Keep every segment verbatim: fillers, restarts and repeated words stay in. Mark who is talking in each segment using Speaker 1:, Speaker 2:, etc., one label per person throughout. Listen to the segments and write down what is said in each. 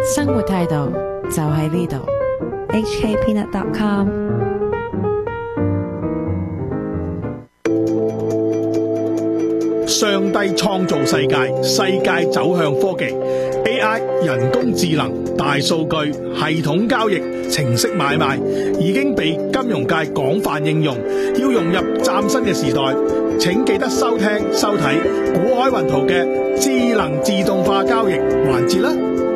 Speaker 1: 生活態度就喺呢度。
Speaker 2: H K peanut dot com。
Speaker 3: 上帝創造世界，世界走向科技 A I 人工智能、大數據、系統交易、程式買賣已經被金融界廣泛應用，要融入嶄新嘅時代，請記得收聽收睇古海雲圖嘅智能自動化交易環節啦。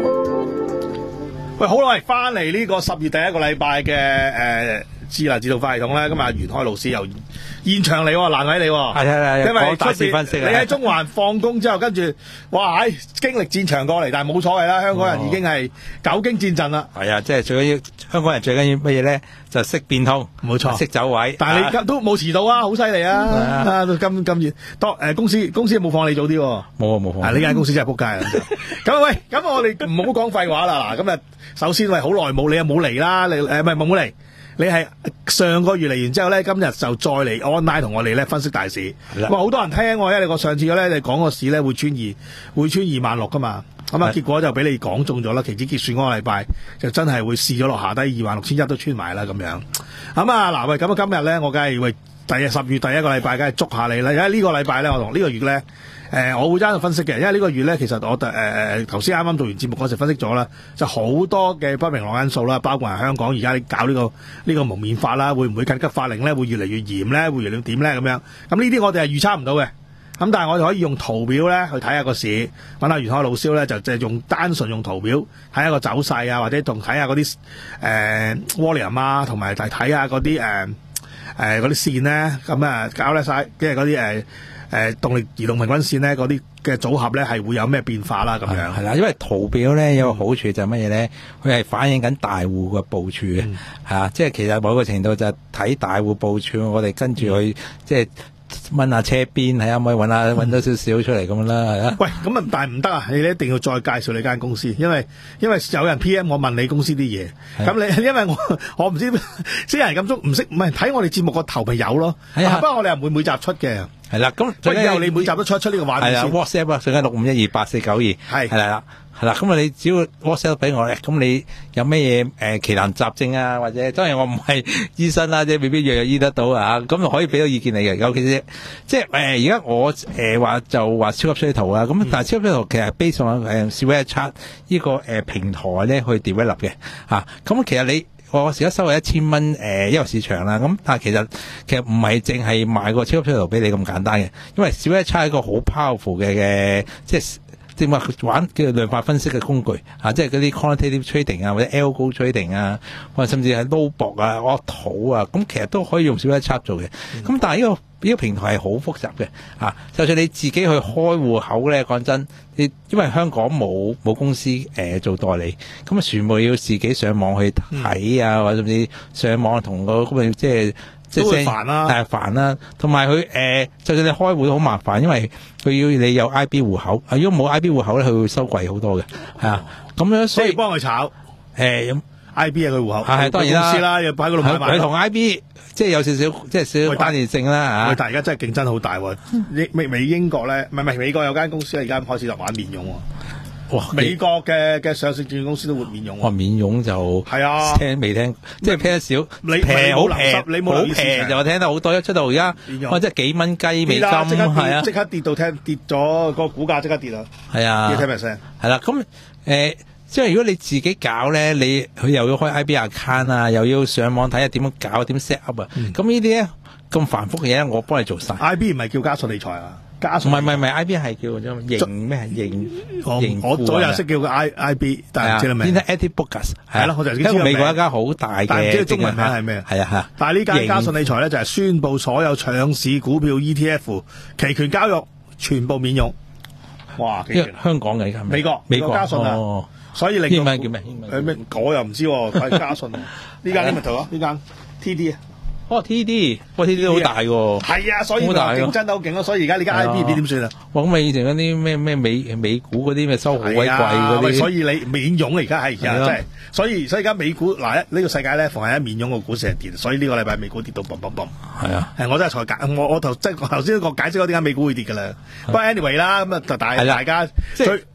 Speaker 3: 喂，好啦，翻嚟呢個十月第一個禮拜嘅誒智能自動化系統咧，咁啊袁開老師又現場嚟喎，難為你喎，
Speaker 4: 係係係，
Speaker 3: 因為
Speaker 4: 大事分析
Speaker 3: 你喺中環放工之後，跟住哇，喺經歷戰場過嚟，但係冇所謂啦，香港人已經係久經戰陣啦。
Speaker 4: 係啊，即係最緊要香港人最緊要乜嘢咧？就識變通，
Speaker 3: 冇錯，
Speaker 4: 識走位。
Speaker 3: 但係你都冇遲到啊，好犀利啊！啊，咁咁熱，多誒公司公司冇放你早啲喎。
Speaker 4: 冇啊冇放。
Speaker 3: 啊，呢間公司真係仆街啊！咁喂，咁我哋唔好講廢話啦。嗱，咁啊，首先喂，好耐冇你又冇嚟啦，你誒唔係冇嚟。你係上個月嚟完之後咧，今日就再嚟 online 同我哋咧分析大市。哇，好多人聽喎，因為你個上次咧你講個市咧會穿二會穿二萬六噶嘛，咁啊結果就俾你講中咗啦。期指結算嗰個禮拜就真係會試咗落下低二萬六千一都穿埋啦咁樣。咁啊嗱喂，咁啊今日咧我梗係喂第十月第一個禮拜梗係捉下你啦，因為呢個禮拜咧我同呢個月咧。誒、呃，我會爭度分析嘅，因為呢個月咧，其實我誒誒頭先啱啱做完節目嗰時分析咗啦，就好多嘅不明朗因素啦，包括係香港而家搞呢、這個呢、這個蒙面法啦，會唔會緊急法令咧會越嚟越嚴咧，會越嚟越點咧咁樣？咁呢啲我哋係預測唔到嘅，咁但係我哋可以用圖表咧去睇下個市，揾下袁開老師咧就即係用單純用圖表睇下個走勢啊，或者仲睇下嗰啲誒 volume 啊，同埋睇睇下嗰啲誒誒嗰啲線咧，咁啊搞得晒，即係嗰啲誒。誒動力移動平均線咧，嗰啲嘅組合咧係會有咩變化啦？咁樣
Speaker 4: 係啦，因為圖表咧有個好處就係乜嘢咧？佢係反映緊大戶嘅部署嘅，係、嗯、啊，即係其實某個程度就係睇大戶部署，我哋跟住去、嗯、即係掹下車邊，睇下可唔可以揾下揾多少少出嚟咁啦，係啊。
Speaker 3: 喂，咁啊，但係唔得啊！你一定要再介紹你間公司，因為因為有人 P M 我問你公司啲嘢，咁你因為我我唔知啲人咁足唔識，唔係睇我哋節目個頭咪有咯。係啊，不過我哋又唔會每集出嘅。
Speaker 4: 係啦，咁
Speaker 3: 最緊要你每集都出出呢個畫面先。
Speaker 4: 係啦 ，WhatsApp 啊，最緊六五一二八四九二。係係啦，係啦，咁啊，你只要 WhatsApp 俾我咧，咁你有咩嘢誒奇難雜症啊，或者當然我唔係醫生啦，即係未必樣樣醫得到啊，咁就可以俾到意見你嘅。尤其是即係誒而家我誒話、呃、就話超級水圖啊，咁、嗯、但係超級水圖其實 base on 誒 Square Chart 呢個誒平台咧去 develop 嘅嚇，咁其實你。我而家收係一千蚊誒一個市場啦，咁但係其實其實唔係淨係賣個超級水圖俾你咁簡單嘅，因為小一差係一個好 powerful 嘅嘅，即係點話玩叫做量化分析嘅工具啊，即係嗰啲 quantitative trading 啊，或者 algo trading 啊，或者甚至係 Lowboard 啊、auto 啊，咁其實都可以用小一差做嘅。咁、嗯、但係呢、呢個呢、呢個平台係好複雜嘅啊，就算你自己去開戶口咧，講真，你因為香港冇冇公司誒、呃、做代理，咁啊全部要自己上網去睇啊、嗯，或者甚至上網同個咁啊即係即係
Speaker 3: 都會煩啦，
Speaker 4: 係煩啦，同埋佢誒，就算你開戶都好麻煩，因為佢要你有 I B 戶口，啊如果冇 I B 戶口咧，佢會收貴好多嘅，係啊，咁樣所以
Speaker 3: 幫佢炒誒咁 I B 係佢戶口，
Speaker 4: 係當然啦，
Speaker 3: 公司啦，要擺嗰度買賣，
Speaker 4: 佢同 I B 即係有少少即係少少關聯性啦嚇。
Speaker 3: 但係而家真係競爭好大喎，美美英國咧，唔係唔係美國有間公司而家開始就玩免佣喎。哇！美國嘅嘅上市證券公司都會免佣喎。
Speaker 4: 哇！免佣就係啊，聽未聽？即係聽得少，平好平，
Speaker 3: 你冇
Speaker 4: 好平就我聽得好多，一出到而家哇！即係幾蚊雞美金係啊，
Speaker 3: 即刻跌到聽跌咗個股價即刻跌啦。係啊，幾 percent？係
Speaker 4: 啦，咁誒。即係如果你自己搞咧，你佢又要開 I B account 啊，又要上網睇下點樣搞，點 set up 啊，咁、嗯、呢啲咧咁繁複嘅嘢，我幫你做晒。
Speaker 3: I B 唔係叫嘉信理財啊，嘉信
Speaker 4: 唔係唔係唔係 I B 係叫咗盈咩盈盈
Speaker 3: 我左右識叫個 I I B， 但係唔知你明。
Speaker 4: Interactive Brokers 係啦，
Speaker 3: 我就知道
Speaker 4: 美國一間好大嘅，
Speaker 3: 但係唔知中文名係咩？
Speaker 4: 係啊係啊。
Speaker 3: 但係呢間嘉信理財咧就係宣布所有上市股票 E T F 期權交易全部免佣。哇！幾權
Speaker 4: 香港嘅而家
Speaker 3: 美國
Speaker 4: 美國
Speaker 3: 嘉信啊。哦所以你
Speaker 4: 英文叫咩？
Speaker 3: 誒咩？我又唔知喎，睇嘉信啊！呢間呢咪圖啊？呢間 T D 啊？
Speaker 4: 哦 T D， 喂 T D 好大喎。
Speaker 3: 係啊，所以競爭都好勁咯。所以而家你間 I B 點算啊？
Speaker 4: 哇！咁你以前嗰啲咩咩美美股嗰啲咩收好鬼貴嗰啲，
Speaker 3: 所以你免佣而家係而家真係，所以所以而家美股嗱呢、呢個世界咧，逢係一免佣個股市係跌，所以呢個禮拜美股跌到嘣嘣嘣。係啊，係我真係才解，我我頭即係頭先個解釋咗點解美股會跌㗎啦。不過 anyway 啦，咁啊大大家最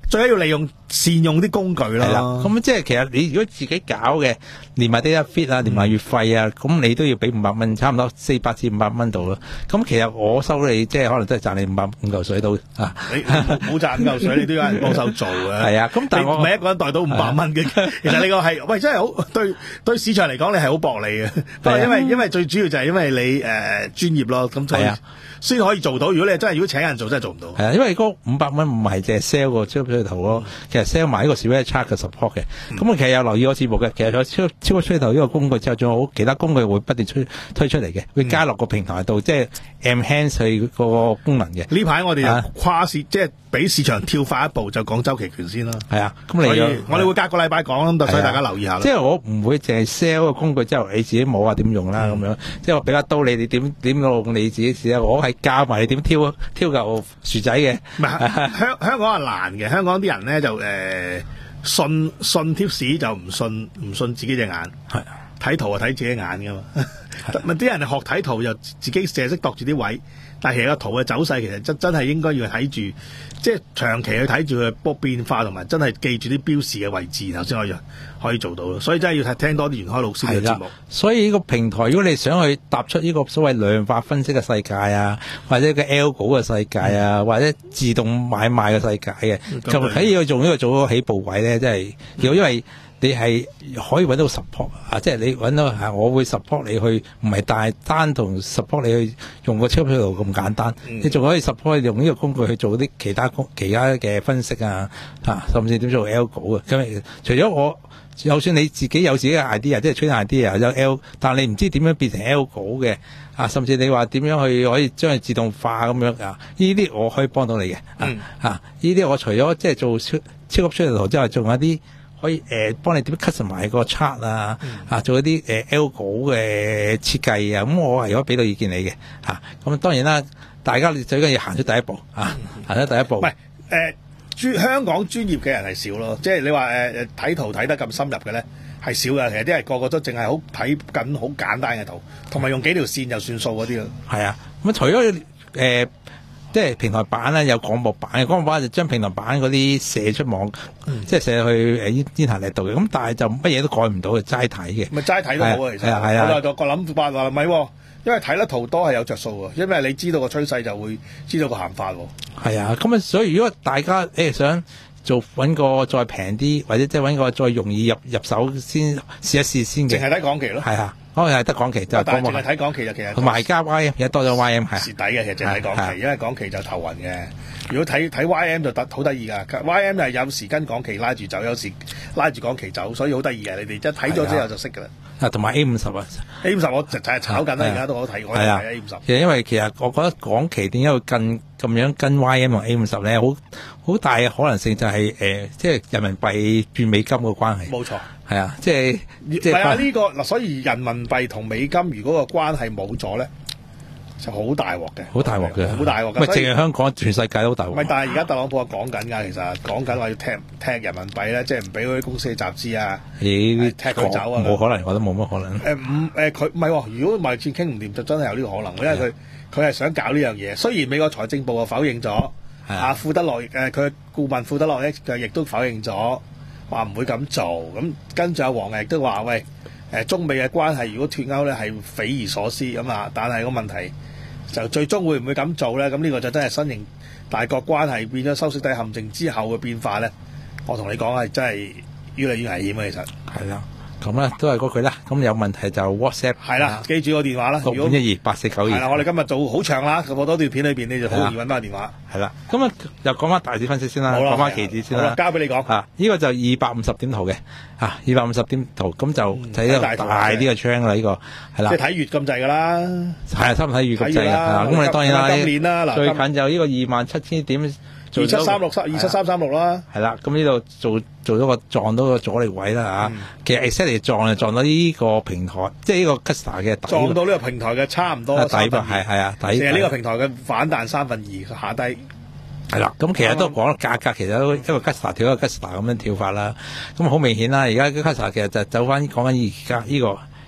Speaker 3: 最緊要利用善用啲工具啦。
Speaker 4: 係啦，咁即係其實你如果自己搞嘅，連埋 data feed 啊，連埋月費啊，咁、嗯、你都要俾五百蚊，差唔多四百至五百蚊度咯。咁其實我收你即係可能都係賺你五百五嚿水到啊。
Speaker 3: 你冇賺五嚿水，你都有人幫手做嘅。
Speaker 4: 係啊，咁但係我
Speaker 3: 唔係一個人袋到五百蚊嘅。其實你個係喂真係好對對市場嚟講，你係好薄利嘅。不過因為因為最主要就係因為你誒專、呃、業咯，咁所以先可以做到。如果你真係如果請人做，真係做唔到。
Speaker 4: 係啊，因為嗰五百蚊唔係淨係 sell 個超級出頭咯，其實 sell 埋呢個 Swift Chart 嘅 support 嘅。咁、嗯、我其實有留意我節目嘅，其實有超超級出頭呢個工具之後，仲有其他工具會不斷推推出嚟嘅，會加落個平台度，即係 enhance 佢個功能嘅。
Speaker 3: 呢排我哋就跨市，啊、即係比市場跳快一步，就講周期權先啦。係啊，咁你我哋會隔個禮拜講，所以大家留意下。
Speaker 4: 即係我唔會淨係 sell 個工具之後，你自己冇話點用啦咁、嗯、樣。即係我比較多你哋點點用你自己試下，我係教埋你點挑挑嚿薯仔嘅。
Speaker 3: 唔係香香港係難嘅，香港啲人咧就誒、呃、信信貼士就唔信唔信自己隻眼，係睇圖啊睇自己眼噶嘛。咪啲人學睇圖又自己成日識度住啲位，但係其實個圖嘅走勢其實真真係應該要睇住，即係長期去睇住佢波變化，同埋真係記住啲標示嘅位置，然後先可以可以做到咯。所以真係要聽多啲袁開老師嘅節目。
Speaker 4: 所以呢個平台，如果你想去踏出呢個所謂量化分析嘅世界啊，或者個 algo 嘅世界啊、嗯，或者自動買賣嘅世界嘅，就喺要用呢個做個起步位咧，真係要因為。你係可以揾到 support 啊，即係你揾到係，我會 support 你去，唔係大單同 support 你去用個超級圖咁簡單，嗯、你仲可以 support 用呢個工具去做啲其他工其他嘅分析啊，啊甚至點做 algo 啊。咁除咗我，就算你自己有自己嘅 idea， 即係 train idea 有 L， 但係你唔知點樣變成 algo 嘅啊，甚至你話點樣去可以將佢自動化咁樣啊？呢啲我可以幫到你嘅啊，呢、嗯、啲、啊、我除咗即係做超超級超級圖之外，仲有啲。可以誒幫、呃、你點樣 cut 埋個 chart 啊，嗯、啊做一啲誒 algo 嘅設計啊，咁我係可以俾到意見你嘅嚇。咁、啊、當然啦，大家最緊要行出第一步啊，行出第一步。唔係
Speaker 3: 誒專香港專業嘅人係少咯，即係你話誒誒睇圖睇得咁深入嘅咧係少嘅。其實啲人個個都淨係好睇緊好簡單嘅圖，同埋用幾條線就算數嗰啲咯。係
Speaker 4: 啊，咁除咗誒。呃即係平台版咧有廣播版嘅，廣播版就將平台版嗰啲射出網，嗯、即係射去誒煙台力度嘅。咁但係就乜嘢都改唔到嘅，齋睇嘅。
Speaker 3: 咪齋睇都好啊，其實。係啊係啊。我就個諗法話唔係，因為睇得圖多係有着數啊，因為你知道個趨勢就會知道個行法。
Speaker 4: 係啊，咁啊，所以如果大家誒、欸、想做揾個再平啲，或者即係揾個再容易入入手先試一試先嘅。
Speaker 3: 淨係睇港期咯。係
Speaker 4: 啊。可能係得港期就
Speaker 3: 但係淨係睇港期就其實
Speaker 4: 同埋加 Y M 而家多咗 Y M 係
Speaker 3: 蝕底嘅，其實淨係睇港期，因為港期就頭暈嘅。如果睇睇 Y M 就得好得意噶 ，Y M 係有時跟港期拉住走，有時拉住港期走，所以好得意嘅。你哋一睇咗之後就識噶啦。
Speaker 4: 啊，同埋 A 五十啊
Speaker 3: ，A 五十我就係炒緊啦，而家都我睇我睇 A 五十。
Speaker 4: 其實因為其實我覺得港期點解會跟咁樣跟 Y M 同 A 五十咧，好好大嘅可能性就係、是、誒、呃，即係人民幣轉美金嘅關係。
Speaker 3: 冇錯。係
Speaker 4: 啊，即係即係
Speaker 3: 啊呢、這個嗱，所以人民幣同美金如果個關係冇咗咧，就好大鑊嘅，好大鑊嘅，好大鑊嘅。
Speaker 4: 唔係淨係香港，全世界都大鑊。
Speaker 3: 唔係，但係而家特朗普係講緊㗎，其實講緊話要踢踢人民幣咧，即係唔俾嗰啲公司集資啊，
Speaker 4: 咦
Speaker 3: 踢佢走啊，
Speaker 4: 冇可能，我覺得冇乜可能。
Speaker 3: 誒唔誒佢唔係喎，如果貿易戰傾唔掂，就真係有呢個可能，因為佢佢係想搞呢樣嘢。雖然美國財政部啊否認咗，啊庫德洛誒佢顧問庫德洛咧就亦都否認咗。話唔會咁做，咁跟住阿王毅都話：喂，誒中美嘅關係如果脫鈎咧係匪夷所思咁啊！但係個問題就最終會唔會咁做咧？咁呢個就真係新型大國關係變咗收縮底陷阱之後嘅變化咧。我同你講係真係越嚟越危險嘅，其實
Speaker 4: 係啦。咁咧都係嗰句啦，咁有問題就 WhatsApp
Speaker 3: 係啦，記住個電話啦，
Speaker 4: 六五一二八四九二。係
Speaker 3: 啦，我哋今日做好長啦，咁多段片裏邊你就好容易揾翻個電話。
Speaker 4: 係啦，咁啊又講翻大市分析先啦，講翻期指先啦。
Speaker 3: 交俾你講。啊，
Speaker 4: 呢、這個就二百五十點圖嘅，啊二百五十點圖，咁就睇到大啲嘅窗啦，呢、這個係啦。
Speaker 3: 即係睇月咁滯㗎啦。係啊，
Speaker 4: 差唔多睇月咁滯啦。咁你當然啦，今年啦，最近就呢個二萬七千點。
Speaker 3: 二七三六三二七三三六啦，
Speaker 4: 係啦，咁呢度做做咗個撞到個阻力位啦嚇、嗯。其實 exactly 撞就撞到呢個平台，即係呢個 Cursor 嘅底。
Speaker 3: 撞到呢個平台嘅差唔多底吧，
Speaker 4: 係係啊，底。
Speaker 3: 其實呢個平台嘅反彈三分二下低。
Speaker 4: 係啦，咁其實都講價格，其實都一個 Cursor 跳一個 Cursor 咁樣跳法啦。咁好明顯啦，而家 Cursor 其實就走翻講緊而家呢個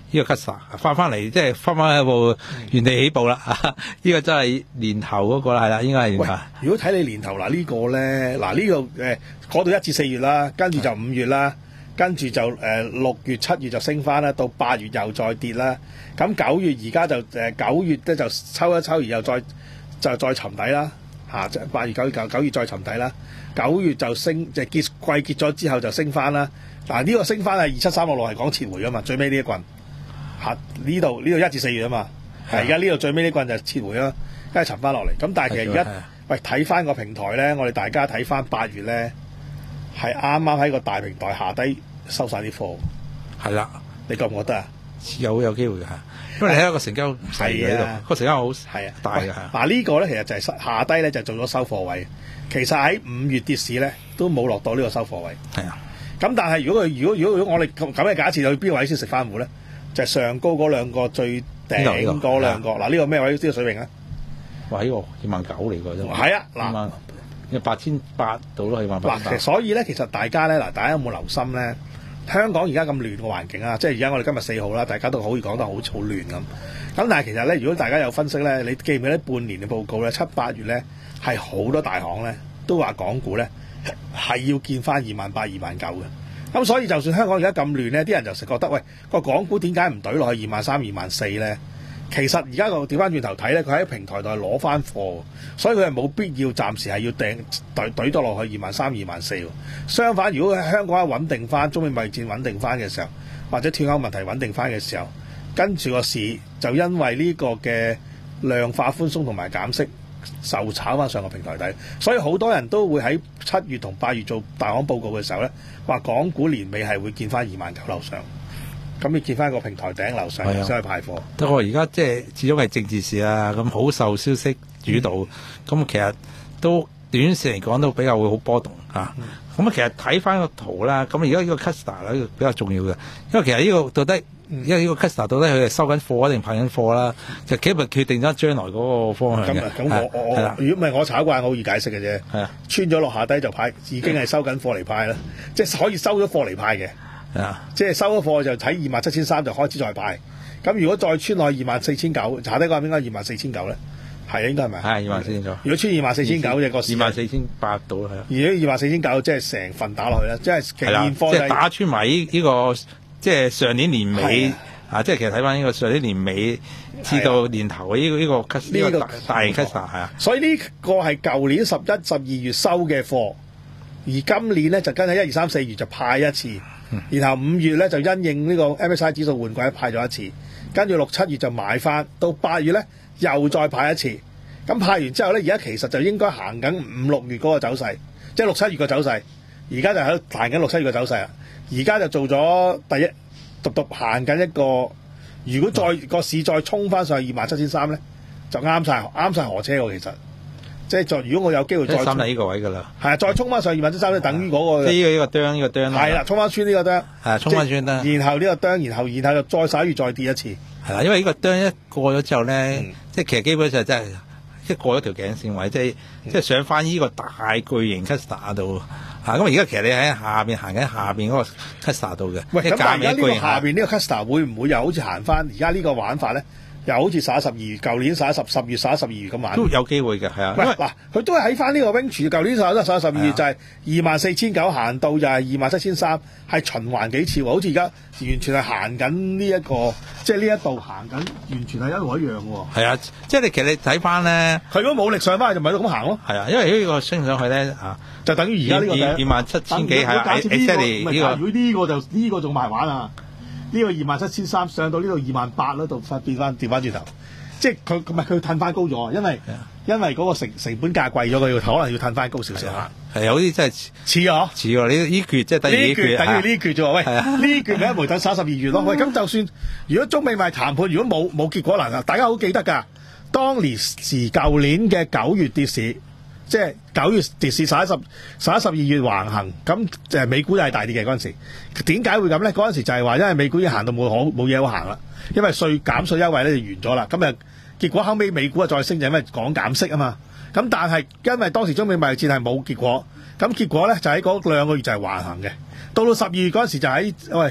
Speaker 4: 呢個 Cutster 翻翻嚟，即係翻翻一部原地起步啦。呢、嗯、個真係年頭嗰個啦，係啦，應該係年頭。
Speaker 3: 如果睇你年頭嗱、這個、呢個咧，嗱、這、呢個誒嗰度一至四月啦，跟住就五月啦，跟住就誒六月、七月就升翻啦，到八月又再跌啦。咁九月而家就誒九月咧就抽一抽，然後再就再沉底啦。嚇，即係八月、九月、九九月再沉底啦。九月就升，就結季結咗之後就升翻啦。嗱、這、呢個升翻係二七三六六係講撤回噶嘛，最尾呢一棍嚇呢度呢度一至四月啊嘛，係而家呢度最尾呢棍就撤回啦，跟住沉翻落嚟。咁但係其實而家喂睇翻個平台咧，我哋大家睇翻八月咧係啱啱喺個大平台下低收晒啲貨，係啦，你覺唔覺得啊？
Speaker 4: 有有機會㗎，因為你睇個成交細嘅喺度，個成交好係啊大㗎。嗱呢
Speaker 3: 個咧其實就係下低咧就做咗收貨位，其實喺五月跌市咧都冇落到呢個收貨位。係啊，咁但係如果佢如果如果如果我哋咁嘅假設去邊位先食翻糊咧，就係、是、上高嗰兩個最頂嗰兩個。嗱呢、這個咩位？呢、這個水平啊？
Speaker 4: 哇！呢、這個二萬九嚟㗎啫。
Speaker 3: 係啊，嗱，
Speaker 4: 有八千八到咯，二萬八。
Speaker 3: 嗱，所以咧，其實大家咧，嗱，大家有冇留心咧？香港而家咁亂嘅環境啊，即係而家我哋今日四號啦，大家都可以講得好好亂咁。咁但係其實咧，如果大家有分析咧，你記唔記得半年嘅報告咧？七八月咧係好多大行咧都話港股咧係要見翻二萬八、二萬九嘅。咁所以就算香港而家咁亂咧，啲人就成覺得喂個港股點解唔懟落去二萬三、二萬四咧？其實而家個調翻轉頭睇咧，佢喺平台度係攞翻貨，所以佢係冇必要暫時係要掟懟懟多落去二萬三、二萬四。相反，如果喺香港一穩定翻，中美貿易戰穩定翻嘅時候，或者脫歐問題穩定翻嘅時候，跟住個市就因為呢個嘅量化寬鬆同埋減息，受炒翻上個平台底。所以好多人都會喺七月同八月做大行報告嘅時候咧，話港股年尾係會見翻二萬九樓上。咁你見翻個平台頂樓上先去派貨。不過
Speaker 4: 而家即係始終係政治事啊，咁好受消息主導，咁、嗯、其實都短線嚟講都比較會好波動嚇。咁、嗯、啊，其實睇翻個圖啦，咁而家呢個 Cutster 咧比較重要嘅，因為其實呢個到底，嗯、因為呢個 Cutster 到底佢係收緊貨定派緊貨啦，就基本決定咗將來嗰個方向嘅。咁
Speaker 3: 咁我我如果唔係我炒慣，好易解釋嘅啫。係啊，穿咗落下低就派，已經係收緊貨嚟派啦，即係可以收咗貨嚟派嘅。啊！即係收咗貨就睇二萬七千三就開始再派，咁如果再穿落去二萬四千九，下低嗰個應該二萬四千九咧，係應該係咪？係二萬四千九。如果穿二萬四千九嘅個市，二萬四千八到啦，係啊。如果二萬四千九，即係成份打落去啦，即係其實現貨、就是、
Speaker 4: 即係打穿埋呢呢個，即係上年年尾啊！即係其實睇翻呢個上年年尾至到年頭呢、這個呢、這個 Cutster 呢、這個大大型 Cutster 係啊。
Speaker 3: 所以呢個係舊年十一、十二月收嘅貨，而今年咧就跟喺一二三四月就派一次。然後五月咧就因應呢個 M S C I 指數換季派咗一次，跟住六七月就買翻，到八月咧又再派一次。咁派完之後咧，而家其實就應該行緊五六月嗰個走勢，即係六七月個走勢。而家就喺度行緊六七月個走勢啊！而家就做咗第一，獨獨行緊一個。如果再個市再衝翻上去二萬七千三咧，就啱晒啱晒河車喎，其實。即係再，如果我有機會再，三喺呢個位㗎啦。係啊，再衝翻上二萬七三，就等於嗰、那個。呢、這個呢、這個釘，呢、這個釘。係啦，衝翻穿呢個釘。係啊，衝翻穿釘。然後呢個釘，然後然後就再十一月再跌一次。係啦，因為呢個釘一過咗之後咧、嗯，即係其實基本上真係一過咗條頸線位，即係、嗯、即係上翻呢個大巨型 Cutster 度嚇。咁而家其實你喺下邊行緊下邊嗰個 Cutster 度嘅。喂，咁但係而家呢個下邊呢個 Cutster 會唔會又好似行翻而家呢個玩法咧？又好似十一、十二月，舊年十一、十十月、十一、十二月咁玩，都有機會嘅，係啊。嗱，佢都係喺翻呢個 range，舊年十一、十一、十二月就係二萬四千九行到就係二萬七千三，係循環幾次喎？好似而家完全係行緊呢一個，即係呢一度行緊，完全係一模一樣喎。係啊，即係你其實你睇翻咧，佢如果冇力上翻去就咪都咁行咯。係啊，因為呢個升上去咧啊，就等於而家呢個二萬七千幾係啊。假設呢個，如果呢個就呢個仲埋玩啊！呢、這個二萬七千三上到呢度二萬八嗰度，變翻調翻轉頭，即係佢唔係佢褪翻高咗，因為因為嗰個成成本價貴咗，佢要可能要褪翻高少少嚇。係有啲真係似啊，似喎！呢呢橛即係等於呢橛，等於呢橛啫喎。喂，呢橛咪一回等三十二月咯。喂，咁就算如果中美貿易談判如果冇冇結果嗱，大家好記得㗎。當年時舊年嘅九月跌市。即係九月跌市，十一十十一十二月橫行，咁誒美股又係大跌嘅嗰陣時。點解會咁咧？嗰陣時就係話因為美股已經行到冇可冇嘢好行啦，因為稅減稅優惠咧就完咗啦。咁啊結果後尾美股啊再升就因為講減息啊嘛。咁但係因為當時中美貿易戰係冇結果，咁結果咧就喺嗰兩個月就係橫行嘅。到到十二月嗰陣時就喺喂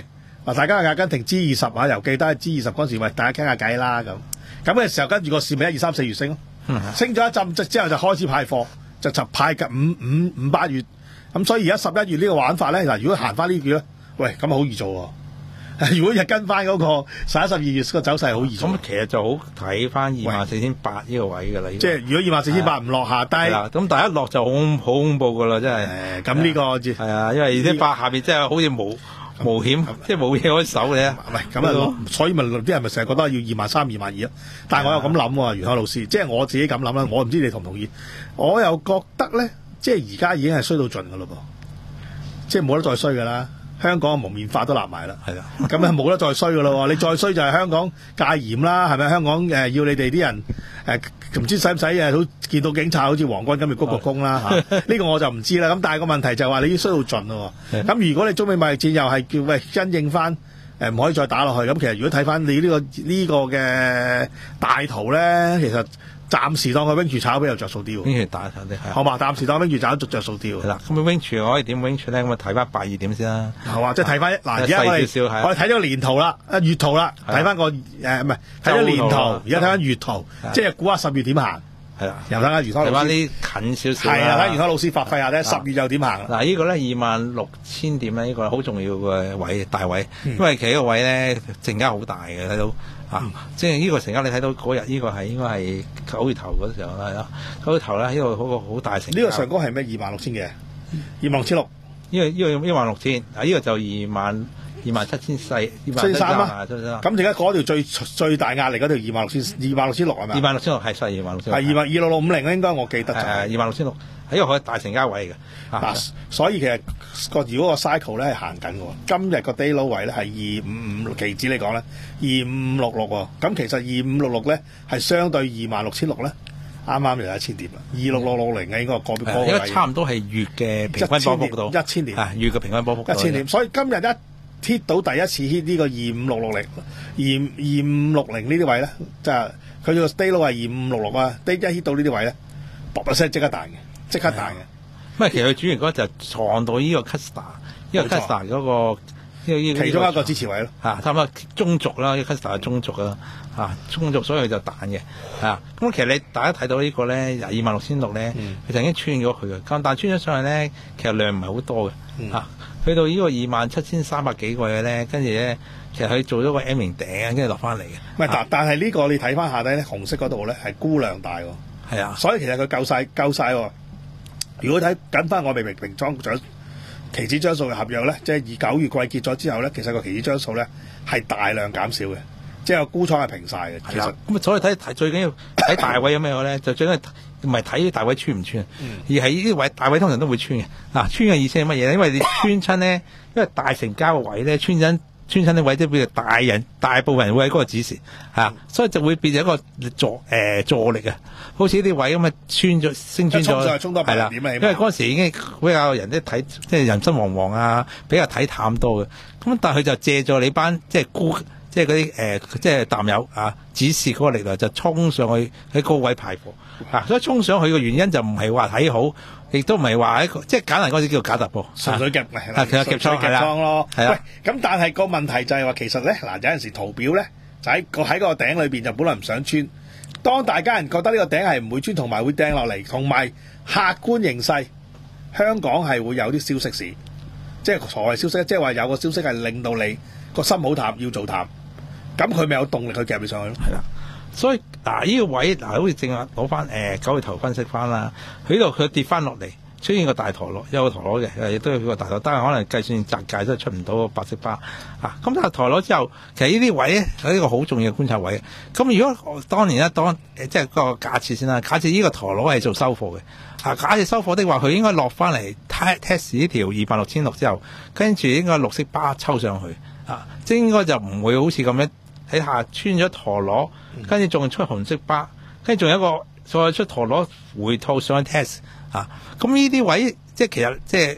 Speaker 3: 嗱，大家阿根廷 G 二十啊，又記得 G 二十嗰時，喂，大家傾下偈啦咁。咁嘅時候，跟住個市咪一二三四月升咯，嗯、升咗一陣之後就開始派貨，就就派嘅五五五八月。咁所以而家十一月呢個玩法咧，嗱，如果行翻呢句咧，喂，咁好易做喎。如果日跟翻嗰個十一、十二月個走勢好易做。
Speaker 4: 咁其實就好睇翻二萬四千八呢個位㗎啦。
Speaker 3: 即係如果二萬四千八唔落下低，
Speaker 4: 咁第一落就好好恐怖㗎啦，真係。
Speaker 3: 咁呢個
Speaker 4: 係啊，因為二千八下邊真係好似冇冒險，即係冇嘢可以守嘅。
Speaker 3: 唔係咁啊，所以咪啲人咪成日覺得要二萬三、二萬二咯。但係我又咁諗喎，袁海老師，即係我自己咁諗啦。我唔知你同唔同意？我又覺得咧，即係而家已經係衰到盡㗎咯噃，即係冇得再衰㗎啦。香港蒙面法都立埋啦，係啦，咁啊冇得再衰㗎咯。你再衰就係香港戒嚴啦，係咪？香港誒、呃、要你哋啲人誒唔、呃、知使唔使誒，好見到警察好似皇軍今日鞠個躬啦嚇。呢個我就唔知啦。咁但係個問題就係話你已經衰到盡咯。咁如果你中美貿易戰又係叫喂因應翻誒唔可以再打落去，咁其實如果睇翻你呢、呢個呢、呢個嘅大圖咧，其實暫時當佢 wing 住炒比較着數啲喎。
Speaker 4: wing 住打啲係。
Speaker 3: 好嘛，暫時當 wing 住炒着數啲喎。
Speaker 4: 係啦，咁 wing 住我可以點 wing 住咧？咁啊睇翻八二點先啦。
Speaker 3: 係嘛，即係睇翻嗱，而家我哋我哋睇咗個年圖啦，啊月圖啦，睇翻個誒唔係睇咗年圖，而家睇翻月圖，即係估下十月點行。係啦，又睇下余睇翻啲近少少。係啊，睇余老師發揮下咧，十月又點行？
Speaker 4: 嗱，呢個咧二萬六千點咧，呢個好重要嘅位大位，因為其實呢個位咧成交好大嘅，睇到。啊！嗯、即係呢個成交，你睇到嗰日呢個係應該係九月頭嗰時候啦，九月頭咧呢個嗰個好大成交。
Speaker 3: 呢個上高係咩？二萬六千幾？二萬六千六。
Speaker 4: 呢個呢個一萬六千，啊呢個就二萬二萬七千四，二萬七千三啊！
Speaker 3: 咁而家嗰條最最大壓力嗰條二萬六千二萬六千六係咪？
Speaker 4: 二萬六千六係細二萬六千。
Speaker 3: 係二萬二六六五零應該我記得就係
Speaker 4: 二萬六千六，係因為佢係大成交位嘅。嗱、啊，
Speaker 3: 所以其實個如果個 cycle 咧係行緊嘅，今日個 day low 位咧係二五五期指嚟講咧二五六六喎，咁其實二五六六咧係相對二萬六千六咧，啱啱就一千點啦，二六六六零嘅應該個別波位，
Speaker 4: 應該差唔多係月嘅平均波幅度，
Speaker 3: 一千點，
Speaker 4: 啊月嘅平均波幅
Speaker 3: 一千點，所以今日一 hit 到第一次 hit 呢個二五六六零、二二五六零呢啲位咧，就係佢個 day low 係二五六六啊，day 一 hit 到呢啲位咧，啵一聲即刻彈嘅，即刻彈嘅。
Speaker 4: 咁啊，其實佢主要嗰就撞到呢個 Custer， 呢個 Custer 嗰個呢個
Speaker 3: 其中一個支持位咯，
Speaker 4: 嚇，差唔多中軸啦，呢個 Custer 係中軸啦，嚇中軸，所以佢就彈嘅，嚇。咁其實你大家睇到呢個咧，二萬六千六咧，佢曾經穿咗佢嘅，咁但係穿咗上去咧，其實量唔係好多嘅，嚇。去到呢個二萬七千三百幾個嘅咧，跟住咧，其實佢做咗個 M 型頂，跟住落翻嚟嘅。
Speaker 3: 唔係，但但係呢個你睇翻下底咧，紅色嗰度咧係沽量大喎，
Speaker 4: 係啊，
Speaker 3: 所以其實佢夠晒夠晒喎。如果睇緊翻我哋平平倉獎期指張數嘅合約咧，即係以九月季結咗之後咧，其實個期指張數咧係大量減少嘅，即係個沽倉係平晒嘅。其實
Speaker 4: 咁啊，所以睇最緊要睇大位有咩咧？就最緊要唔係睇大位穿唔穿，嗯、而係呢啲位大位通常都會穿嘅。嗱、啊，穿嘅意思係乜嘢咧？因為你穿親咧，因為大成交嘅位咧，穿親穿親啲位即係譬如大人大部分人會喺嗰個指示嚇，啊嗯、所以就會變成一個助誒、呃、助力啊。好似呢啲位咁啊，穿咗升穿咗，係啦，因為嗰陣時已經比較人啲睇，即係人心惶惶啊，比較睇淡多嘅。咁但係佢就借咗你班即係沽，即係嗰啲誒，即係淡友啊，指示嗰個力量就衝上去喺高位派貨啊。所以衝上去嘅原因就唔係話睇好，亦都唔係話一個即係簡單嗰啲叫做假突破，
Speaker 3: 純粹夾係啦，
Speaker 4: 其實夾倉係啦，
Speaker 3: 咯。
Speaker 4: 係啊。
Speaker 3: 喂，咁但係個問題就係話，其實咧嗱，有陣時圖表咧就喺個喺個頂裏邊就本來唔想穿。當大家人覺得呢個頂係唔會穿，同埋會掟落嚟，同埋客觀形勢，香港係會有啲消息市，即係所謂消息，即係話有個消息係令到你個心好淡，要做淡，咁佢咪有動力去夾你上去咯。
Speaker 4: 係啦，所以嗱呢、這個位嗱，好似正話攞翻誒九月頭分析翻啦，佢呢度佢跌翻落嚟，出現個大陀螺，有個陀螺嘅，亦都有個大陀，但係可能計算窄界都係出唔到個白色巴啊。咁但係陀螺之後，其實呢啲位咧係一個好重要嘅觀察位。咁如果當年咧當即係個假設先啦，假設呢個陀螺係做收貨嘅啊，假設收貨的話，佢應該落翻嚟 test 呢條二萬六千六之後，跟住應該綠色巴抽上去啊，即係應該就唔會好似咁樣喺下穿咗陀螺，跟住仲出紅色巴，跟住仲有一個再出陀螺回吐上去 test。啊，咁呢啲位即係其實即係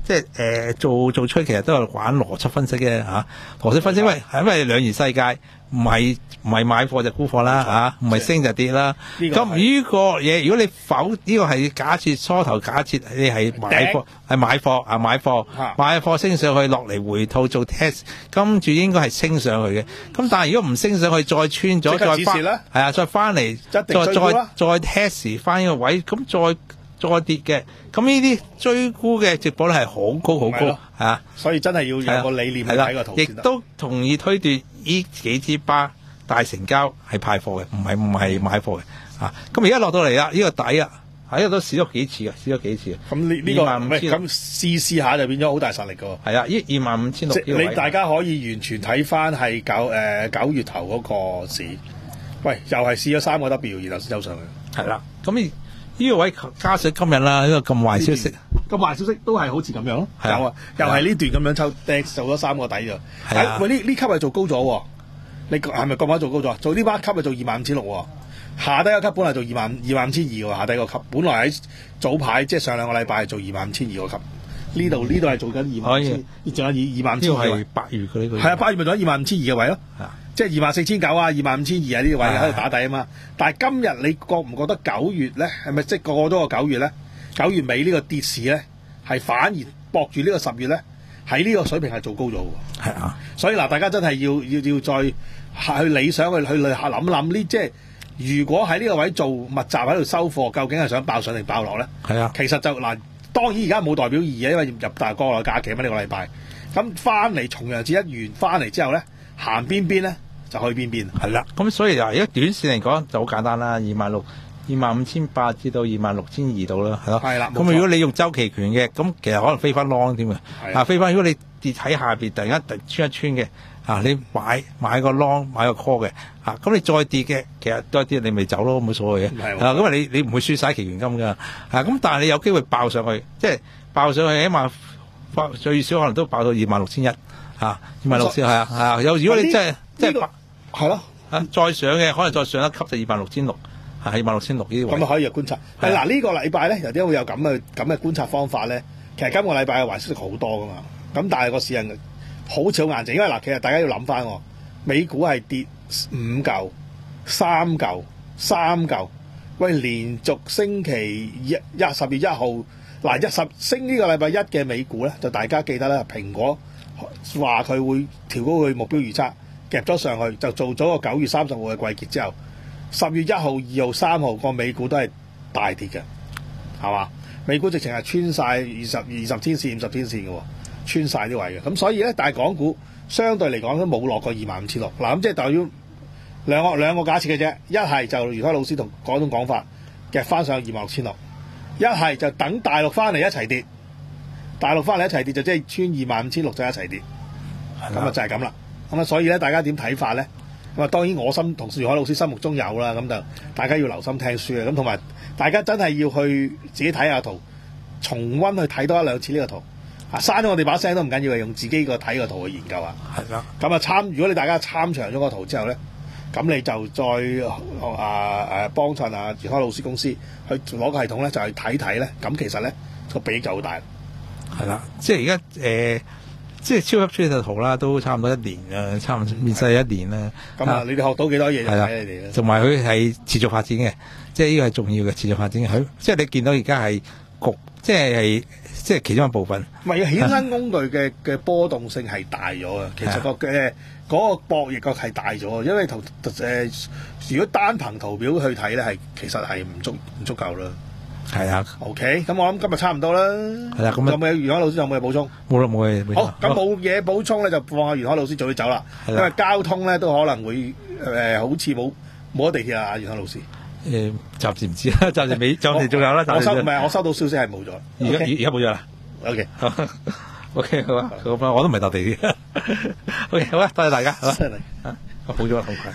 Speaker 4: 即係誒、呃、做做出其實都係玩邏輯分析嘅嚇，邏輯分析，因為係因為兩元世界，唔係唔係買貨就沽貨啦嚇，唔係升就跌啦。咁呢個嘢，如果你否呢、這個係假設初頭假設你係買貨係買貨啊買貨買貨升上去落嚟回吐做 test， 跟住應該係升上去嘅。咁但係如果唔升上去再穿咗再翻係啊再翻嚟再再再 test 翻呢個位，咁再再跌嘅，咁呢啲追沽嘅值博率係好高好高，係啊，
Speaker 3: 所以真係要有個理念去睇個圖先得。
Speaker 4: 亦都同意推斷呢幾支巴大成交係派貨嘅，唔係唔係買貨嘅，啊，咁而家落到嚟啦，呢、這個底啊，喺度都試咗幾次嘅，試咗幾次。
Speaker 3: 咁呢呢個咁試試下就變咗好大實力㗎喎。
Speaker 4: 係啊，呢二萬五千六。
Speaker 3: 你大家可以完全睇翻係九誒九月頭嗰個市，喂，又係試咗三個 W， 然後先走上去。
Speaker 4: 係啦，咁。呢個位加上今日啦，呢個咁壞消息，
Speaker 3: 咁壞消息都係好似咁樣咯，有啊，又係呢段咁樣抽掟做咗三個底㗎。係啊，喂，呢呢級係做高咗喎，你係咪咁啱做高咗？做呢班級係做二萬五千六喎，下低個級本來做二萬二萬五千二喎，下低個級本來喺早排即係上兩個禮拜係做二萬五千二個級，呢度呢度係做緊二萬五千，仲有二二萬五千二。呢個係八月嘅呢個。係啊，八月咪做咗二萬五千二嘅位咯。即係二萬四千九啊，二萬五千二啊，呢個位喺度打底啊嘛。但係今日你覺唔覺得九月咧，係咪即係過咗個九月咧？九月尾呢個跌市咧，係反而搏住呢個十月咧，喺呢個水平係做高咗喎。係啊，所以嗱，大家真係要要要再去理想去去諗諗呢，即係如果喺呢個位做密集喺度收貨，究竟係想爆上定爆落咧？係啊，其實就嗱，當然而家冇代表意義啊，因為入大國內假期嘛呢個禮拜。咁翻嚟重陽節一完翻嚟之後咧，行邊邊咧？就去邊邊係啦，咁所以啊，而家短線嚟講就好簡單啦，二萬六、二萬五千八至到二萬六千二度啦，係咯。係啦，咁如果你用周期權嘅，咁其實可能飛翻 long 添嘅，啊飛翻。如果你跌喺下邊，突然間突穿一穿嘅，啊你買買個 long 買個 call 嘅，啊咁你再跌嘅，其實多啲你咪走咯，冇所謂嘅。啊，咁你你唔會輸晒期權金㗎，啊咁但係你有機會爆上去，即係爆上去起碼爆最少可能都爆到二萬六千一，啊二萬六千係啊係啊，有如果你真係即係係咯，啊再上嘅可能再上一級就二萬六千六，係二萬六千六呢啲位。咁可以有觀察。係嗱呢個禮拜咧，有啲會有咁嘅咁嘅觀察方法咧。其實今個禮拜嘅壞消息好多噶嘛，咁但係個市人好似好硬淨，因為嗱，其實大家要諗翻，美股係跌五嚿、三嚿、三嚿，喂，連續星期一一十月一號嗱一十升呢個禮拜一嘅美股咧，就大家記得咧，蘋果話佢會調高佢目標預測。夾咗上去就做咗個九月三十號嘅季結之後，十月一號、二號、三號個美股都係大跌嘅，係嘛？美股直情係穿晒二十二十天線、五十天線嘅喎，穿晒啲位嘅。咁所以咧，但係港股相對嚟講都冇落過二萬五千六。嗱，咁即係代表兩個兩個假設嘅啫，一係就如開老師同嗰種講法夾翻上二萬六千六，一係就等大陸翻嚟一齊跌，大陸翻嚟一齊跌就即係穿二萬五千六就一齊跌，咁啊就係咁啦。咁啊，所以咧，大家點睇法咧？咁啊，當然我心同樹海老師心目中有啦，咁就大家要留心聽書啊。咁同埋大家真係要去自己睇下圖，重溫去睇多一兩次呢個圖。啊，刪咗我哋把聲都唔緊要，係用自己個睇個圖去研究下。係啦。咁啊參，如果你大家參詳咗個圖之後咧，咁你就再啊誒幫襯啊樹海老師公司去攞個系統咧，就去睇睇咧。咁其實咧個比較好大。係啦，即係而家誒。呃即係超級出嘅圖啦，都差唔多一年啦，差唔多面世一年啦。咁啊，你哋學到幾多嘢就睇你哋啦。同埋佢係持續發展嘅，即係呢個係重要嘅持續發展嘅。佢即係你見到而家係局，即係係即係其中一部分。唔係啊，衍生工具嘅嘅波動性係大咗啊。其實個嘅嗰個博弈個係大咗，因為圖誒、呃，如果單憑圖表去睇咧，係其實係唔足唔足夠啦。係啊 ，OK，咁我諗今日差唔多啦。係啦，咁有冇袁海老師有冇嘢補充？冇啦，冇嘢。好，咁冇嘢補充咧，就放下袁海老師早啲走啦。因為交通咧都可能會誒、呃，好似冇冇咗地鐵啊，袁海老師。誒，暫時唔知啦，暫時未，暫時仲有啦。我收唔係，我收到消息係冇咗。而家而家冇咗啦。OK，OK， 好啊，好啊，我都唔係搭地鐵。OK，好啊，多謝大家。好啊，我補咗啦，好快。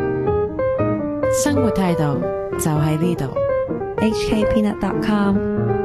Speaker 1: 生活態度就喺呢度。
Speaker 2: H K Peanut dot com